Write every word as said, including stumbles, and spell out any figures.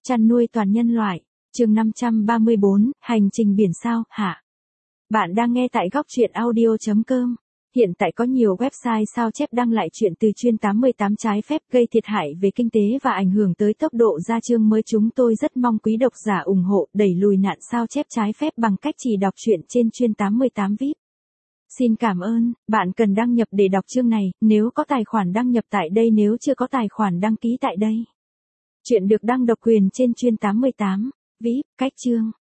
Chăn nuôi toàn nhân loại, chương năm trăm ba mươi bốn, hành trình biển sao, hạ. Bạn đang nghe tại góc truyện audio chấm com. Hiện tại có nhiều website sao chép đăng lại chuyện từ chuyên tám mươi tám trái phép gây thiệt hại về kinh tế và ảnh hưởng tới tốc độ ra chương mới. Chúng tôi rất mong quý độc giả ủng hộ đẩy lùi nạn sao chép trái phép bằng cách chỉ đọc truyện trên chuyên tám mươi tám vi ai pi. Xin cảm ơn, bạn cần đăng nhập để đọc chương này, nếu có tài khoản đăng nhập tại đây, nếu chưa có tài khoản đăng ký tại đây. Chuyện được đăng độc quyền trên chuyên tám mươi tám vi ai pi, cách chương.